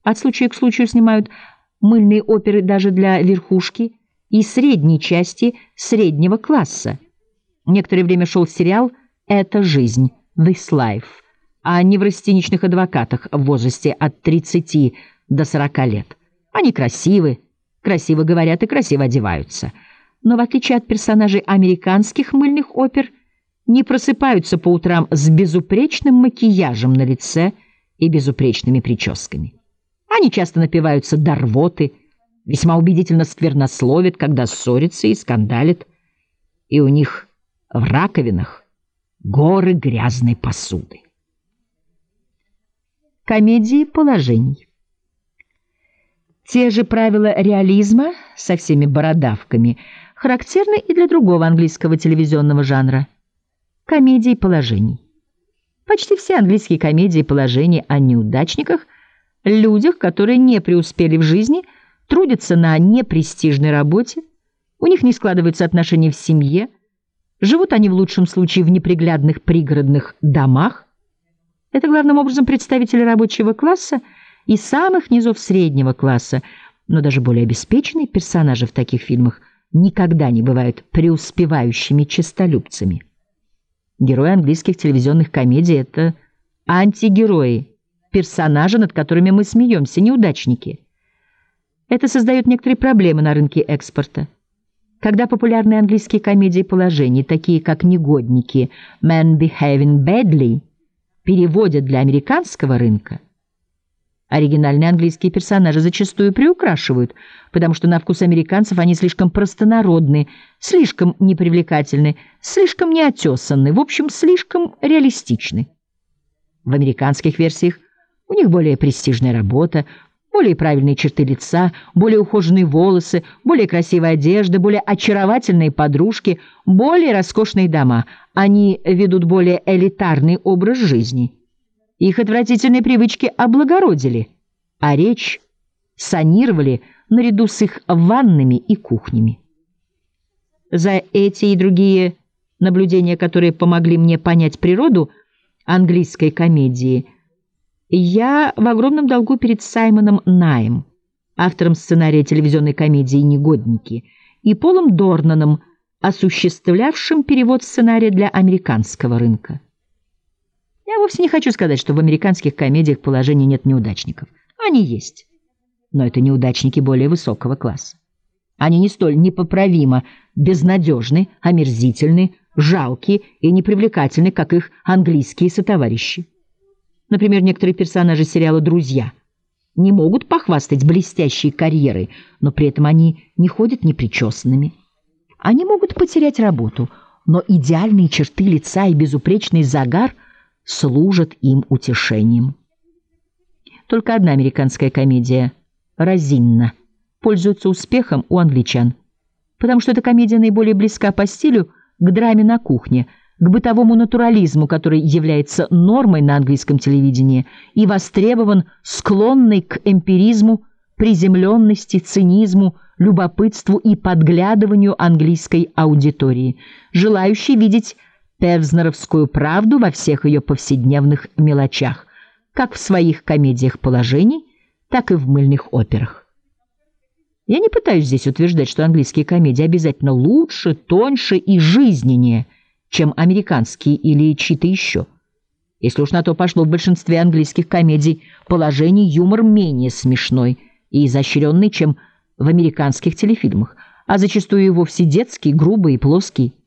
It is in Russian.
От случая к случаю снимают мыльные оперы даже для верхушки и средней части среднего класса. Некоторое время шел сериал «Это жизнь» «This Life» о неврастеничных адвокатах в возрасте от 30 до 40 лет. Они красивы, красиво говорят и красиво одеваются. Но в отличие от персонажей американских мыльных опер, не просыпаются по утрам с безупречным макияжем на лице и безупречными прическами. Они часто напиваются до рвоты, весьма убедительно сквернословят, когда ссорятся и скандалят. И у них в раковинах горы грязной посуды. Комедии положений. Те же правила реализма со всеми бородавками характерны и для другого английского телевизионного жанра – комедий положений. Почти все английские комедии положений о неудачниках, людях, которые не преуспели в жизни, трудятся на непрестижной работе, у них не складываются отношения в семье, живут они в лучшем случае в неприглядных пригородных домах. Это главным образом представители рабочего класса и самых низов среднего класса, но даже более обеспеченные персонажи в таких фильмах никогда не бывают преуспевающими честолюбцами. Герои английских телевизионных комедий — это антигерои, персонажи, над которыми мы смеемся, неудачники. Это создает некоторые проблемы на рынке экспорта. Когда популярные английские комедии положений, такие как «Негодники», «Men Behaving Badly», переводят для американского рынка, оригинальные английские персонажи зачастую приукрашивают, потому что на вкус американцев они слишком простонародны, слишком непривлекательны, слишком неотесанны, в общем, слишком реалистичны. В американских версиях у них более престижная работа, более правильные черты лица, более ухоженные волосы, более красивая одежда, более очаровательные подружки, более роскошные дома. Они ведут более элитарный образ жизни. Их отвратительные привычки облагородили, а речь санировали наряду с их ваннами и кухнями. За эти и другие наблюдения, которые помогли мне понять природу английской комедии, я в огромном долгу перед Саймоном Наем, автором сценария телевизионной комедии «Негодники», и Полом Дорнаном, осуществлявшим перевод сценария для американского рынка. Я вовсе не хочу сказать, что в американских комедиях положения нет неудачников. Они есть. Но это неудачники более высокого класса. Они не столь непоправимо безнадежны, омерзительны, жалки и непривлекательны, как их английские сотоварищи. Например, некоторые персонажи сериала «Друзья» не могут похвастать блестящей карьерой, но при этом они не ходят непричесанными. Они могут потерять работу, но идеальные черты лица и безупречный загар служат им утешением. Только одна американская комедия «Розинна» пользуется успехом у англичан, потому что эта комедия наиболее близка по стилю к драме на кухне, к бытовому натурализму, который является нормой на английском телевидении и востребован склонной к эмпиризму, приземленности, цинизму, любопытству и подглядыванию английской аудитории, желающей видеть певзнеровскую правду во всех ее повседневных мелочах, как в своих комедиях положений, так и в мыльных операх. Я не пытаюсь здесь утверждать, что английские комедии обязательно лучше, тоньше и жизненнее, чем американские или чьи-то еще. Если уж на то пошло, в большинстве английских комедий положений юмор менее смешной и изощренный, чем в американских телефильмах, а зачастую и вовсе детский, грубый и плоский.